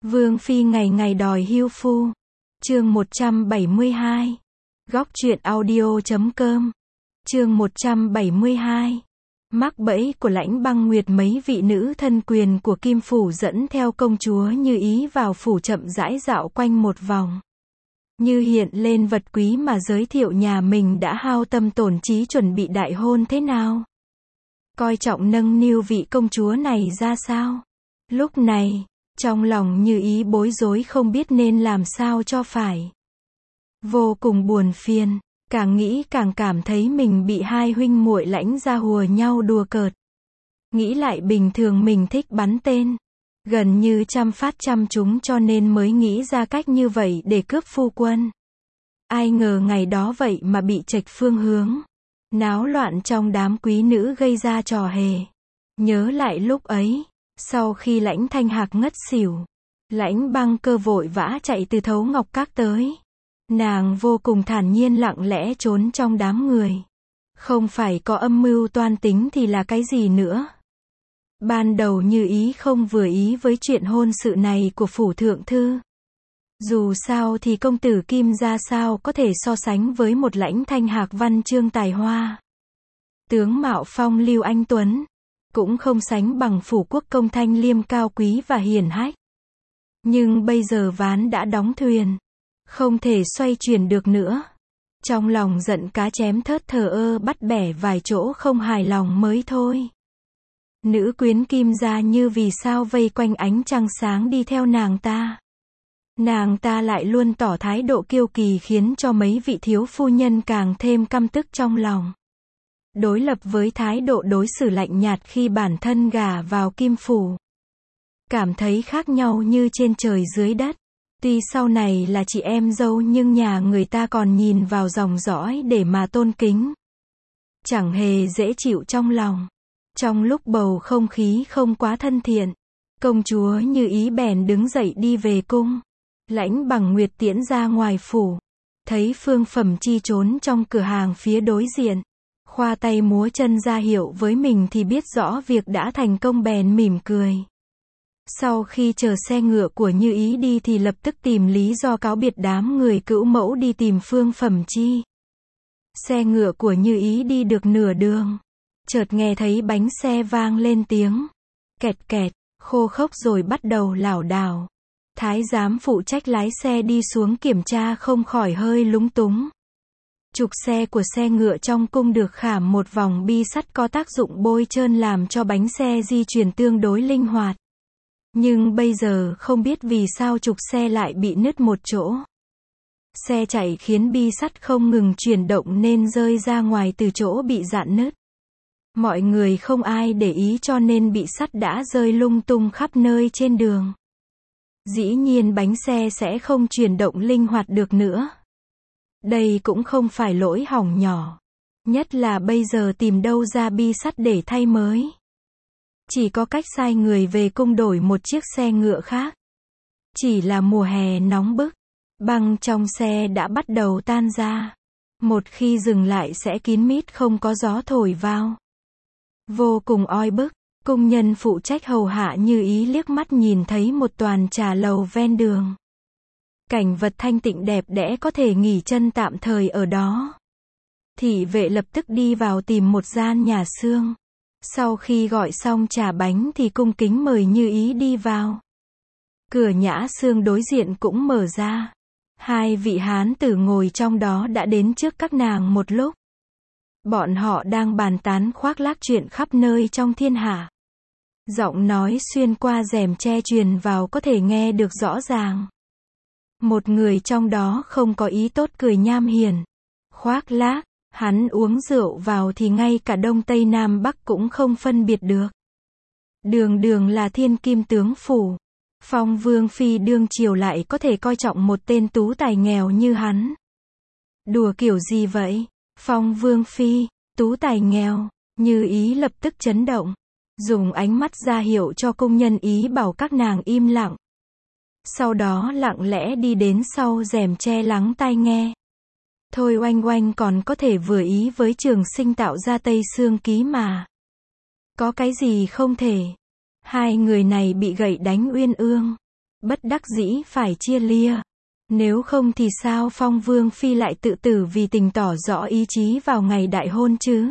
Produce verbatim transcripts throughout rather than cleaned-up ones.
Vương phi ngày ngày đòi hưu phu. Chương một trăm bảy mươi hai. Góc truyện audio chấm com. Chương một trăm bảy mươi hai. Mắc bẫy của Lãnh Băng Nguyệt. Mấy vị nữ thân quyền của Kim phủ dẫn theo công chúa Như Ý vào phủ chậm rãi dạo quanh một vòng. Như hiện lên vật quý mà giới thiệu nhà mình đã hao tâm tổn trí chuẩn bị đại hôn thế nào. Coi trọng nâng niu vị công chúa này ra sao. Lúc này, trong lòng Như Ý bối rối không biết nên làm sao cho phải. Vô cùng buồn phiền, càng nghĩ càng cảm thấy mình bị hai huynh muội Lãnh gia hùa nhau đùa cợt. Nghĩ lại bình thường mình thích bắn tên, gần như trăm phát trăm trúng cho nên mới nghĩ ra cách như vậy để cướp phu quân. Ai ngờ ngày đó vậy mà bị chệch phương hướng. Náo loạn trong đám quý nữ gây ra trò hề. Nhớ lại lúc ấy, sau khi Lãnh Thanh Hạc ngất xỉu, Lãnh Băng Cơ vội vã chạy từ Thấu Ngọc Các tới. Nàng vô cùng thản nhiên lặng lẽ trốn trong đám người. Không phải có âm mưu toan tính thì là cái gì nữa. Ban đầu Như Ý không vừa ý với chuyện hôn sự này của phủ thượng thư. Dù sao thì công tử Kim gia sao có thể so sánh với một Lãnh Thanh Hạc văn chương tài hoa. Tướng mạo phong lưu anh tuấn, cũng không sánh bằng phủ quốc công Thanh Liêm cao quý và hiển hách. Nhưng bây giờ ván đã đóng thuyền, không thể xoay chuyển được nữa. Trong lòng giận cá chém thớt thờ ơ bắt bẻ vài chỗ không hài lòng mới thôi. Nữ quyến Kim gia như vì sao vây quanh ánh trăng sáng đi theo nàng ta. Nàng ta lại luôn tỏ thái độ kiêu kỳ khiến cho mấy vị thiếu phu nhân càng thêm căm tức trong lòng. Đối lập với thái độ đối xử lạnh nhạt khi bản thân gả vào Kim phủ. Cảm thấy khác nhau như trên trời dưới đất. Tuy sau này là chị em dâu nhưng nhà người ta còn nhìn vào dòng dõi để mà tôn kính. Chẳng hề dễ chịu trong lòng. Trong lúc bầu không khí không quá thân thiện, công chúa Như Ý bèn đứng dậy đi về cung. Lãnh Bằng Nguyệt tiễn ra ngoài phủ. Thấy Phương Phẩm Chi trốn trong cửa hàng phía đối diện. Khoa tay múa chân ra hiệu với mình thì biết rõ việc đã thành công bèn mỉm cười. Sau khi chờ xe ngựa của Như Ý đi thì lập tức tìm lý do cáo biệt đám người cữu mẫu đi tìm Phương Phẩm Chi. Xe ngựa của Như Ý đi được nửa đường. Chợt nghe thấy bánh xe vang lên tiếng. Kẹt kẹt, khô khốc rồi bắt đầu lảo đảo. Thái giám phụ trách lái xe đi xuống kiểm tra không khỏi hơi lúng túng. Trục xe của xe ngựa trong cung được khảm một vòng bi sắt có tác dụng bôi trơn làm cho bánh xe di chuyển tương đối linh hoạt. Nhưng bây giờ không biết vì sao trục xe lại bị nứt một chỗ. Xe chạy khiến bi sắt không ngừng chuyển động nên rơi ra ngoài từ chỗ bị rạn nứt. Mọi người không ai để ý cho nên bị sắt đã rơi lung tung khắp nơi trên đường. Dĩ nhiên bánh xe sẽ không chuyển động linh hoạt được nữa. Đây cũng không phải lỗi hỏng nhỏ. Nhất là bây giờ tìm đâu ra bi sắt để thay mới. Chỉ có cách sai người về cung đổi một chiếc xe ngựa khác. Chỉ là mùa hè nóng bức. Băng trong xe đã bắt đầu tan ra. Một khi dừng lại sẽ kín mít không có gió thổi vào. Vô cùng oi bức. Cung nhân phụ trách hầu hạ Như Ý liếc mắt nhìn thấy một toàn trà lầu ven đường. Cảnh vật thanh tịnh đẹp đẽ có thể nghỉ chân tạm thời ở đó. Thị vệ lập tức đi vào tìm một gian nhà xương. Sau khi gọi xong trà bánh thì cung kính mời Như Ý đi vào. Cửa nhã xương đối diện cũng mở ra. Hai vị hán tử ngồi trong đó đã đến trước các nàng một lúc. Bọn họ đang bàn tán khoác lác chuyện khắp nơi trong thiên hạ. Giọng nói xuyên qua rèm che truyền vào có thể nghe được rõ ràng. Một người trong đó không có ý tốt cười nham hiền. Khoác lác, hắn uống rượu vào thì ngay cả Đông Tây Nam Bắc cũng không phân biệt được. Đường đường là thiên kim tướng phủ. Phong Vương Phi đương triều lại có thể coi trọng một tên tú tài nghèo như hắn. Đùa kiểu gì vậy? Phong Vương Phi, tú tài nghèo. Như Ý lập tức chấn động. Dùng ánh mắt ra hiệu cho công nhân ý bảo các nàng im lặng. Sau đó lặng lẽ đi đến sau rèm che lắng tai nghe. Thôi oanh oanh còn có thể vừa ý với Trường Sinh tạo ra Tây Sương Ký mà. Có cái gì không thể. Hai người này bị gậy đánh uyên ương. Bất đắc dĩ phải chia lia. Nếu không thì sao Phong Vương Phi lại tự tử vì tình tỏ rõ ý chí vào ngày đại hôn chứ?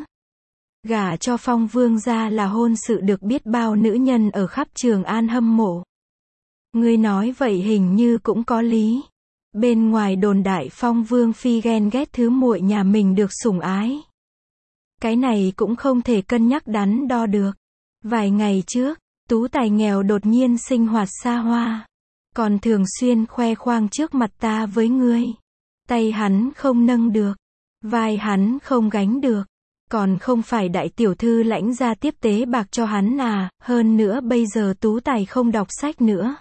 Gả cho Phong Vương ra là hôn sự được biết bao nữ nhân ở khắp Trường An hâm mộ. Ngươi nói vậy hình như cũng có lý. Bên ngoài đồn đại Phong Vương Phi ghen ghét thứ muội nhà mình được sủng ái. Cái này cũng không thể cân nhắc đắn đo được. Vài ngày trước, tú tài nghèo đột nhiên sinh hoạt xa hoa. Còn thường xuyên khoe khoang trước mặt ta với ngươi. Tay hắn không nâng được. Vai hắn không gánh được. Còn không phải đại tiểu thư lãnh ra tiếp tế bạc cho hắn à, hơn nữa bây giờ tú tài không đọc sách nữa.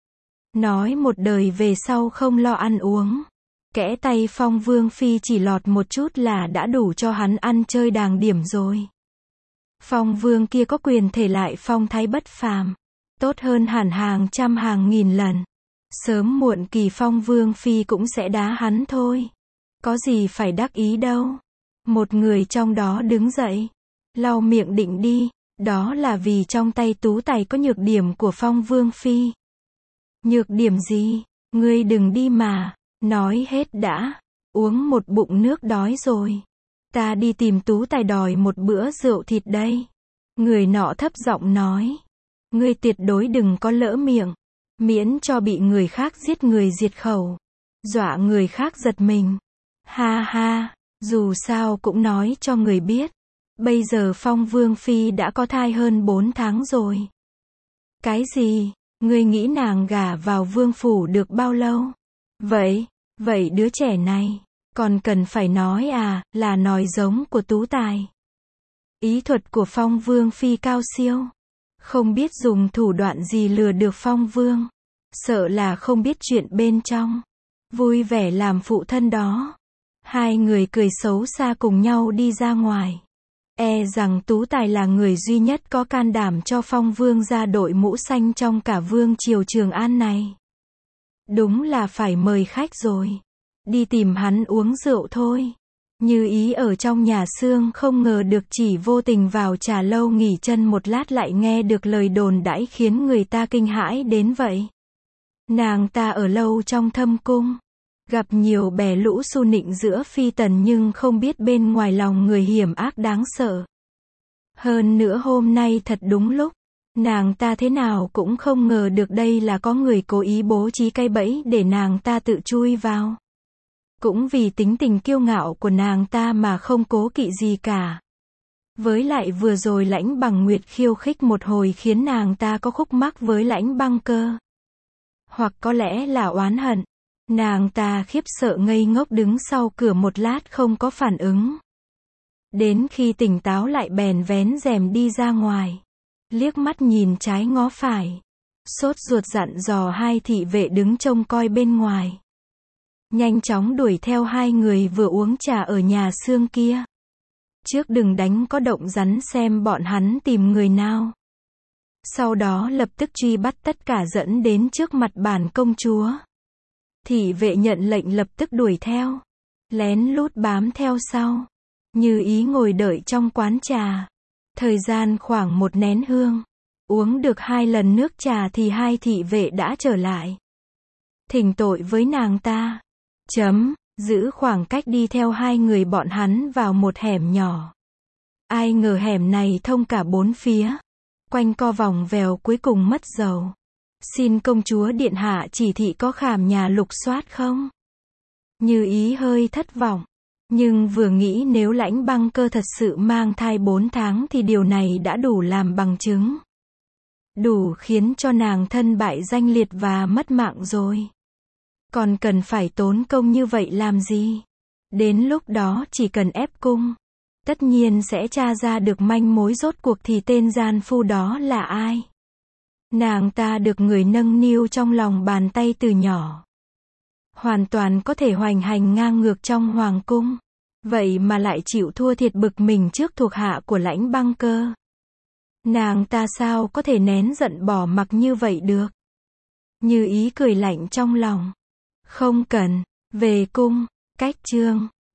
Nói một đời về sau không lo ăn uống. Kẽ tay Phong Vương Phi chỉ lọt một chút là đã đủ cho hắn ăn chơi đàng điểm rồi. Phong Vương kia có quyền thể lại phong thái bất phàm. Tốt hơn hẳn hàng trăm hàng nghìn lần. Sớm muộn kỳ Phong Vương Phi cũng sẽ đá hắn thôi. Có gì phải đắc ý đâu. Một người trong đó đứng dậy. Lau miệng định đi. Đó là vì trong tay tú tài có nhược điểm của Phong Vương Phi. Nhược điểm gì? Ngươi đừng đi mà. Nói hết đã. Uống một bụng nước đói rồi. Ta đi tìm tú tài đòi một bữa rượu thịt đây. Người nọ thấp giọng nói. Ngươi tuyệt đối đừng có lỡ miệng. Miễn cho bị người khác giết người diệt khẩu. Dọa người khác giật mình. Ha ha, dù sao cũng nói cho người biết. Bây giờ Phong Vương Phi đã có thai hơn bốn tháng rồi. Cái gì? Ngươi nghĩ nàng gả vào vương phủ được bao lâu? Vậy, vậy đứa trẻ này, còn cần phải nói à, là nói giống của tú tài. Ý thuật của Phong Vương Phi cao siêu. Không biết dùng thủ đoạn gì lừa được Phong Vương. Sợ là không biết chuyện bên trong. Vui vẻ làm phụ thân đó. Hai người cười xấu xa cùng nhau đi ra ngoài. E rằng tú tài là người duy nhất có can đảm cho Phong Vương ra đội mũ xanh trong cả vương triều Trường An này. Đúng là phải mời khách rồi. Đi tìm hắn uống rượu thôi. Như ý ở trong nhà xương không ngờ được chỉ vô tình vào trà lâu nghỉ chân một lát lại nghe được lời đồn đãi khiến người ta kinh hãi đến vậy. Nàng ta ở lâu trong thâm cung. Gặp nhiều bè lũ xu nịnh giữa phi tần nhưng không biết bên ngoài lòng người hiểm ác đáng sợ. Hơn nữa hôm nay thật đúng lúc. Nàng ta thế nào cũng không ngờ được đây là có người cố ý bố trí cái bẫy để nàng ta tự chui vào. Cũng vì tính tình kiêu ngạo của nàng ta mà không cố kỵ gì cả. Với lại vừa rồi Lãnh Bằng Nguyệt khiêu khích một hồi khiến nàng ta có khúc mắc với Lãnh Băng Cơ. Hoặc có lẽ là oán hận. Nàng ta khiếp sợ ngây ngốc đứng sau cửa một lát không có phản ứng. Đến khi tỉnh táo lại bèn vén rèm đi ra ngoài. Liếc mắt nhìn trái ngó phải. Sốt ruột dặn dò hai thị vệ đứng trông coi bên ngoài. Nhanh chóng đuổi theo hai người vừa uống trà ở nhà xương kia. Trước đừng đánh có động rắn xem bọn hắn tìm người nào. Sau đó lập tức truy bắt tất cả dẫn đến trước mặt bản công chúa. Thị vệ nhận lệnh lập tức đuổi theo. Lén lút bám theo sau. Như ý ngồi đợi trong quán trà. Thời gian khoảng một nén hương. Uống được hai lần nước trà thì hai thị vệ đã trở lại. Thỉnh tội với nàng ta. Chấm, giữ khoảng cách đi theo hai người bọn hắn vào một hẻm nhỏ. Ai ngờ hẻm này thông cả bốn phía. Quanh co vòng vèo cuối cùng mất dầu. Xin công chúa điện hạ chỉ thị có khảm nhà lục soát không? Như ý hơi thất vọng. Nhưng vừa nghĩ nếu Lãnh Băng Cơ thật sự mang thai bốn tháng thì điều này đã đủ làm bằng chứng. Đủ khiến cho nàng thân bại danh liệt và mất mạng rồi. Còn cần phải tốn công như vậy làm gì? Đến lúc đó chỉ cần ép cung. Tất nhiên sẽ tra ra được manh mối rốt cuộc thì tên gian phu đó là ai. Nàng ta được người nâng niu trong lòng bàn tay từ nhỏ. Hoàn toàn có thể hoành hành ngang ngược trong hoàng cung. Vậy mà lại chịu thua thiệt bực mình trước thuộc hạ của Lãnh Băng Cơ. Nàng ta sao có thể nén giận bỏ mặc như vậy được? Như ý cười lạnh trong lòng. Không cần, về cung, cách chương.